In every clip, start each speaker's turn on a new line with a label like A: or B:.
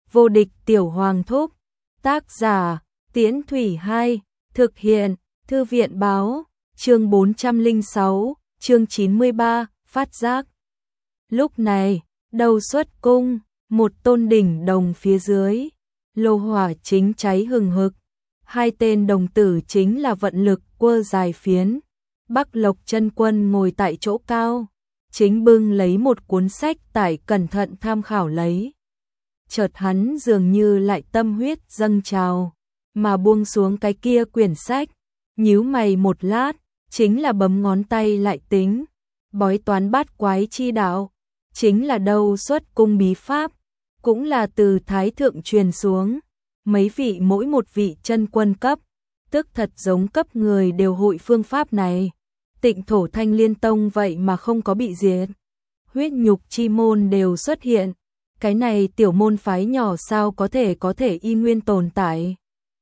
A: Vô địch tiểu hoàng thúc. Tác giả, Tiễn Thủy 2, thực hiện, Thư viện báo, chương 406, chương 93, phát giác. Lúc này, đầu xuất cung, một tôn đỉnh đồng phía dưới, lô hỏa chính cháy hừng hực. Hai tên đồng tử chính là vận lực quơ dài phiến. Bắc Lộc Chân Quân ngồi tại chỗ cao, chính bưng lấy một cuốn sách tải cẩn thận tham khảo lấy. Chợt hắn dường như lại tâm huyết dâng trào, mà buông xuống cái kia quyển sách, nhíu mày một lát, chính là bấm ngón tay lại tính. Bói toán bát quái chi đạo, chính là đâu xuất cung bí pháp, cũng là từ Thái Thượng truyền xuống. Mấy vị mỗi một vị chân quân cấp, tức thật giống cấp người đều hội phương pháp này. Tịnh Thổ Thanh Liên Tông vậy mà không có bị diệt. Huyết nhục chi môn đều xuất hiện. Cái này tiểu môn phái nhỏ sao có thể y nguyên tồn tại.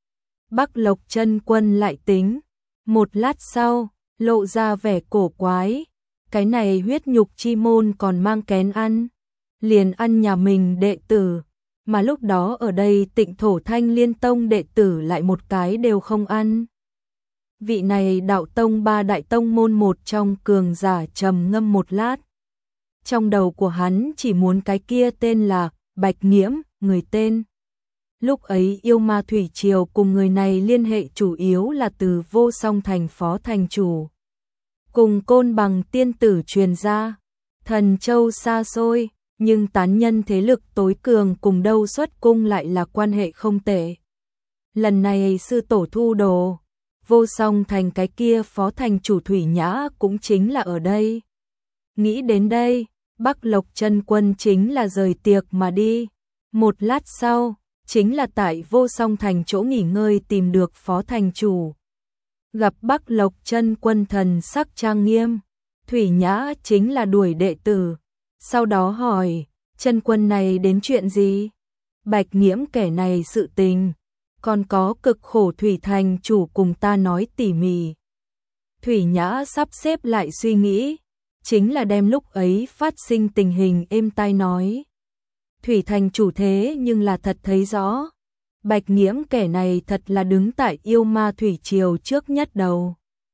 A: Bắc Lộc Chân Quân lại tính. Một lát sau, lộ ra vẻ cổ quái. Cái này huyết nhục chi môn còn mang kén ăn. Liền ăn nhà mình đệ tử. Mà lúc đó ở đây Tịnh Thổ Thanh Liên Tông đệ tử lại một cái đều không ăn. Vị này đạo tông ba đại tông môn một trong cường giả trầm ngâm một lát. Trong đầu của hắn chỉ muốn cái kia tên là Bạch Nghiễm, người tên. Lúc ấy yêu ma thủy triều cùng người này liên hệ chủ yếu là từ Vô Song thành phó thành chủ. Cùng Côn Bằng tiên tử truyền ra, Thần Châu xa xôi, nhưng tán nhân thế lực tối cường cùng đâu xuất cung lại là quan hệ không tệ. Lần này sư tổ thu đồ, Vô Song thành cái kia phó thành chủ Thủy Nhã cũng chính là ở đây. Nghĩ đến đây, Bắc Lộc Chân Quân chính là rời tiệc mà đi. Một lát sau, chính là tại Vô Song thành chỗ nghỉ ngơi tìm được phó thành chủ. Gặp Bắc Lộc Chân Quân thần sắc trang nghiêm, Thủy Nhã chính là đuổi đệ tử. Sau đó hỏi, chân quân này đến chuyện gì? Bạch Nghiễm kẻ này sự tình, còn có cực khổ Thủy thành chủ cùng ta nói tỉ mỉ. Thủy Nhã sắp xếp lại suy nghĩ, chính là đem lúc ấy phát sinh tình hình êm tai nói. Thủy thành chủ thế nhưng là thật thấy rõ. Bạch Nghiễm kẻ này thật là đứng tại yêu ma thủy triều trước nhất đầu.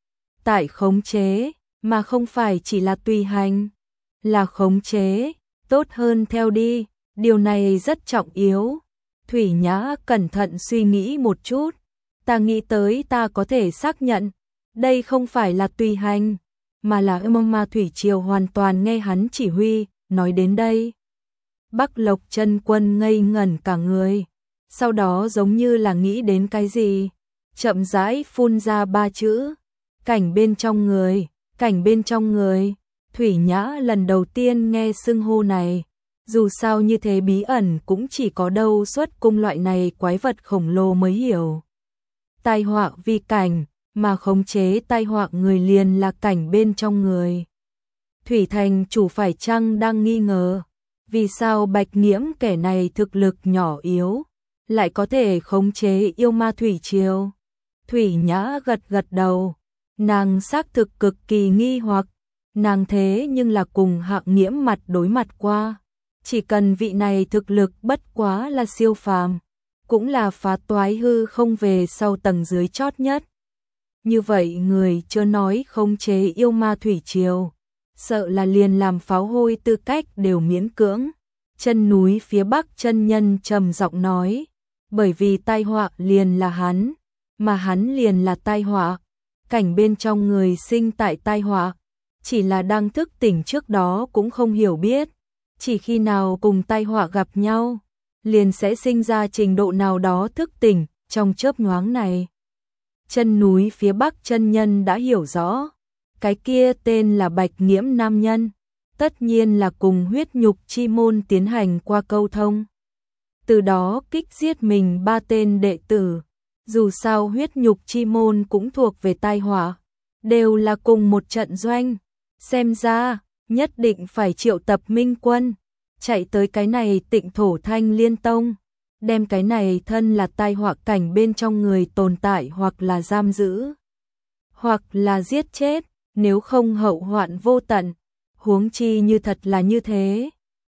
A: Tại khống chế, mà không phải chỉ là tùy hành. Là khống chế, tốt hơn theo đi, điều này rất trọng yếu. Thủy Nhã cẩn thận suy nghĩ một chút, ta nghĩ tới ta có thể xác nhận, đây không phải là tùy hành, mà là yêu ma thủy triều hoàn toàn nghe hắn chỉ huy. Nói đến đây, Bắc Lộc Chân Quân ngây ngẩn cả người, sau đó giống như là nghĩ đến cái gì, chậm rãi phun ra ba chữ, cảnh bên trong người, cảnh bên trong người. Thủy Nhã lần đầu tiên nghe xưng hô này, dù sao như thế bí ẩn cũng chỉ có đâu xuất cung loại này quái vật khổng lồ mới hiểu. Tai họa vi cảnh, mà khống chế tai họa người liền là cảnh bên trong người. Thủy thành chủ phải chăng đang nghi ngờ, vì sao Bạch Nghiễm kẻ này thực lực nhỏ yếu, lại có thể khống chế yêu ma thủy triều? Thủy Nhã gật gật đầu, nàng xác thực cực kỳ nghi hoặc. Nàng thế nhưng là cùng Hạng Nghiễm mặt đối mặt qua, chỉ cần vị này thực lực bất quá là siêu phàm, cũng là phá toái hư không về sau tầng dưới chót nhất. Như vậy người chưa nói khống chế yêu ma thủy triều, sợ là liền làm pháo hôi tư cách đều miễn cưỡng. Chân núi phía bắc chân nhân trầm giọng nói, bởi vì tai họa liền là hắn, mà hắn liền là tai họa, cảnh bên trong người sinh tại tai họa. Chỉ là đang thức tỉnh trước đó cũng không hiểu biết, chỉ khi nào cùng tai họa gặp nhau, liền sẽ sinh ra trình độ nào đó thức tỉnh trong chớp nhoáng này. Chân núi phía bắc chân nhân đã hiểu rõ, cái kia tên là Bạch Nghiễm nam nhân, tất nhiên là cùng huyết nhục chi môn tiến hành qua câu thông. Từ đó kích giết mình ba tên đệ tử, dù sao huyết nhục chi môn cũng thuộc về tai họa, đều là cùng một trận doanh. Xem ra, nhất định phải triệu tập minh quân, chạy tới cái này Tịnh Thổ Thanh Liên Tông, đem cái này thân là tai họa cảnh bên trong người tồn tại hoặc là giam giữ, hoặc là giết chết, nếu không hậu hoạn vô tận, huống chi như thật là như thế.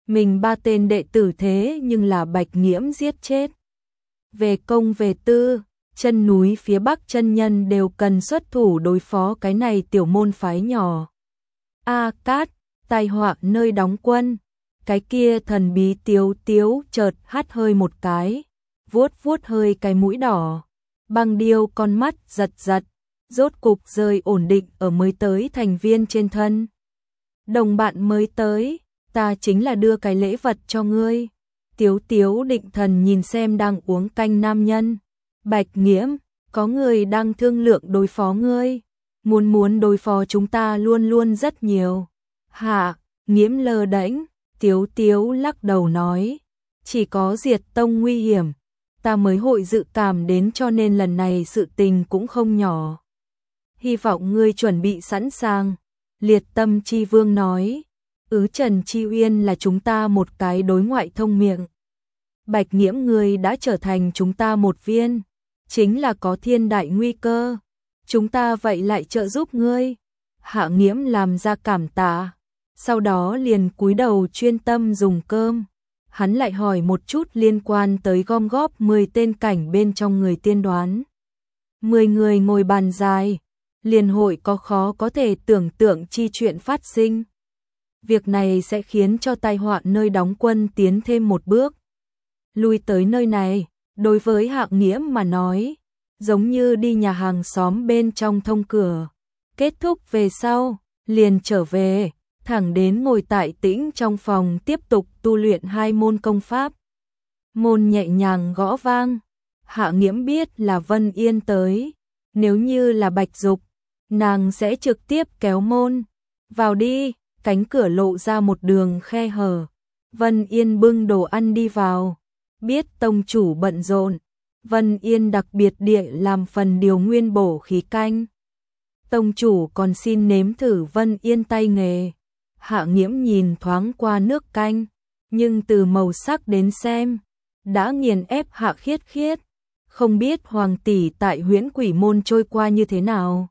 A: mình 3 tên đệ tử thế nhưng là Bạch Nghiễm giết chết. Về công về tư, chân núi phía Bắc chân nhân đều cần xuất thủ đối phó cái này tiểu môn phái nhỏ. A Cát, tai họa nơi đóng quân. Cái kia thần bí Tiếu Tiếu chợt hắt hơi một cái, vuốt vuốt hơi cái mũi đỏ. Băng Điêu con mắt giật giật, rốt cục rơi ổn định ở mới tới thành viên trên thân. Đồng bạn mới tới, ta chính là đưa cái lễ vật cho ngươi. Tiếu Tiếu định thần nhìn xem đang uống canh nam nhân. Bạch Nghiễm, có người đang thương lượng đối phó ngươi. Muốn đối phó chúng ta luôn luôn rất nhiều. Hạ, Nghiễm lơ đễnh, Tiếu Tiếu lắc đầu nói. Chỉ có diệt tông nguy hiểm, ta mới hội dự cảm đến cho nên lần này sự tình cũng không nhỏ. Hy vọng ngươi chuẩn bị sẵn sàng. Liệt Tâm Chi Vương nói. Trần Chi Uyên là chúng ta một cái đối ngoại thông miệng. Bạch Nghiễm ngươi đã trở thành chúng ta một viên, chính là có thiên đại nguy cơ. Chúng ta vậy lại trợ giúp ngươi. Hạ Nghiễm làm ra cảm tạ, sau đó liền cúi đầu chuyên tâm dùng cơm. Hắn lại hỏi một chút liên quan tới gom góp 10 tên cảnh bên trong người tiên đoán. 10 người ngồi bàn dài, liền hội có khó có thể tưởng tượng chi chuyện phát sinh. Việc này sẽ khiến cho tai họa nơi đóng quân tiến thêm một bước. Lui tới nơi này, đối với Hạ Nghiễm mà nói, giống như đi nhà hàng xóm bên trong thông cửa. Kết thúc về sau, liền trở về, thẳng đến ngồi tại tĩnh trong phòng tiếp tục tu luyện 2 môn công pháp. Môn nhẹ nhàng gõ vang, Hạ Nghiễm biết là Vân Yên tới, nếu như là Bạch Dục, nàng sẽ trực tiếp kéo môn. Vào đi, cánh cửa lộ ra một đường khe hở. Vân Yên bưng đồ ăn đi vào, biết tông chủ bận rộn, Vân Yên đặc biệt địa làm phần điều nguyên bổ khí canh. Tông chủ còn xin nếm thử Vân Yên tay nghề. Hạ Nghiễm nhìn thoáng qua nước canh, nhưng từ màu sắc đến xem, đã nghiền ép Hạ Khiết Khiết. Không biết Hoàng tỷ tại Huyễn Quỷ môn trôi qua như thế nào.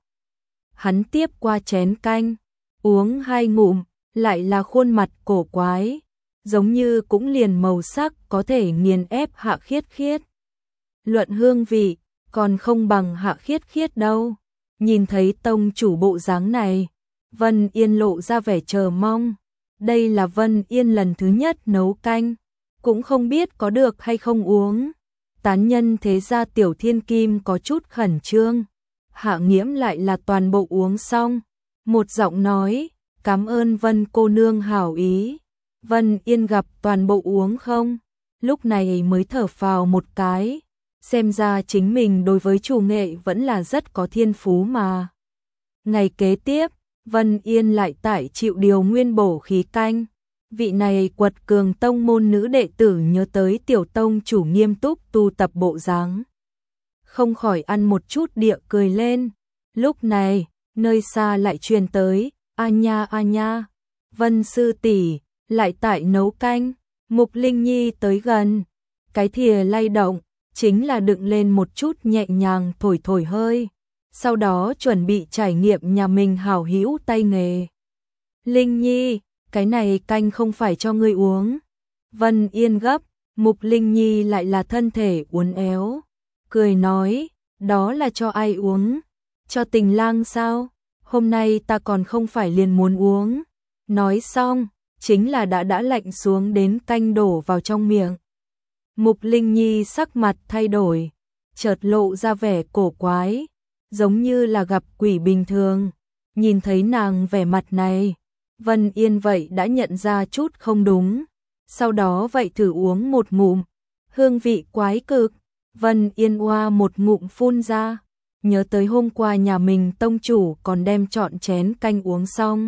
A: Hắn tiếp qua chén canh, uống 2 ngụm, lại là khuôn mặt cổ quái, giống như cũng liền màu sắc có thể nghiền ép Hạ Khiết Khiết. Luận hương vị, còn không bằng Hạ Khiết Khiết đâu. Nhìn thấy tông chủ bộ dáng này, Vân Yên lộ ra vẻ chờ mong. Đây là Vân Yên lần thứ nhất nấu canh, cũng không biết có được hay không uống. Tán nhân thế gia Tiểu Thiên Kim có chút khẩn trương. Hạ Nghiễm lại là toàn bộ uống xong. Một giọng nói, cảm ơn Vân cô nương hảo ý. Vân Yên gặp toàn bộ uống không, lúc này mới thở phào một cái. Xem ra chính mình đối với chủ nghệ vẫn là rất có thiên phú mà. Ngày kế tiếp, Vân Yên lại tải chịu điều nguyên bổ khí canh. Vị này quật cường tông môn nữ đệ tử nhớ tới tiểu tông chủ nghiêm túc tu tập bộ dáng, không khỏi ăn một chút địa cười lên. Lúc này, nơi xa lại truyền tới, a nha, Vân sư tỷ lại tại nấu canh. Mục Linh Nhi tới gần, cái thìa lay động, chính là đựng lên một chút nhẹ nhàng thổi hơi, sau đó chuẩn bị trải nghiệm nhà mình hảo hữu tay nghề. Linh Nhi, cái này canh không phải cho ngươi uống. Vân Yên gấp, Mục Linh Nhi lại là thân thể uốn éo, cười nói, đó là cho ai uống? Cho Tình Lang sao? Hôm nay ta còn không phải liền muốn uống. Nói xong, chính là đã lạnh xuống đến canh đổ vào trong miệng. Mục Linh Nhi sắc mặt thay đổi, chợt lộ ra vẻ cổ quái, giống như là gặp quỷ bình thường. Nhìn thấy nàng vẻ mặt này, Vân Yên vậy đã nhận ra chút không đúng. Sau đó vậy thử uống một ngụm, hương vị quái cực. Vân Yên oa một ngụm phun ra, nhớ tới hôm qua nhà mình tông chủ còn đem trọn chén canh uống xong.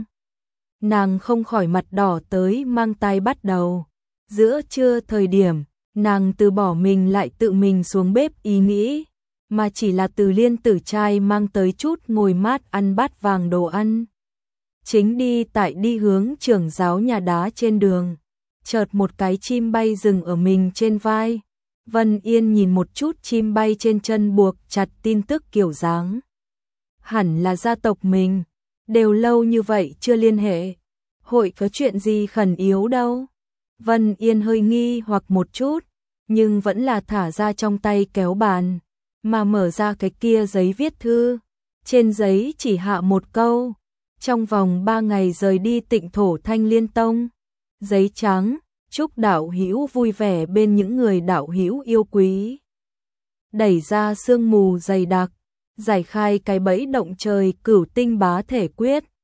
A: Nàng không khỏi mặt đỏ tới mang tai bắt đầu. Giữa trưa thời điểm, nàng từ bỏ mình lại tự mình xuống bếp ý nghĩ, mà chỉ là từ Liên Tử trai mang tới chút ngồi mát ăn bát vàng đồ ăn. Chính đi hướng trưởng giáo nhà đá trên đường, chợt một cái chim bay dừng ở mình trên vai. Vân Yên nhìn một chút chim bay trên chân buộc chặt tin tức kiểu dáng. Hẳn là gia tộc mình, đều lâu như vậy chưa liên hệ, hội có chuyện gì khẩn yếu đâu. Vân Yên hơi nghi hoặc một chút, nhưng vẫn là thả ra trong tay kéo bàn, mà mở ra cái kia giấy viết thư. Trên giấy chỉ hạ một câu, trong vòng 3 ngày rời đi Tịnh thổ Thanh Liên Tông. Giấy trắng, chúc đạo hữu vui vẻ bên những người đạo hữu yêu quý. Đẩy ra sương mù dày đặc, giải khai cái bẫy động trời Cửu Tinh Bá Thể Quyết.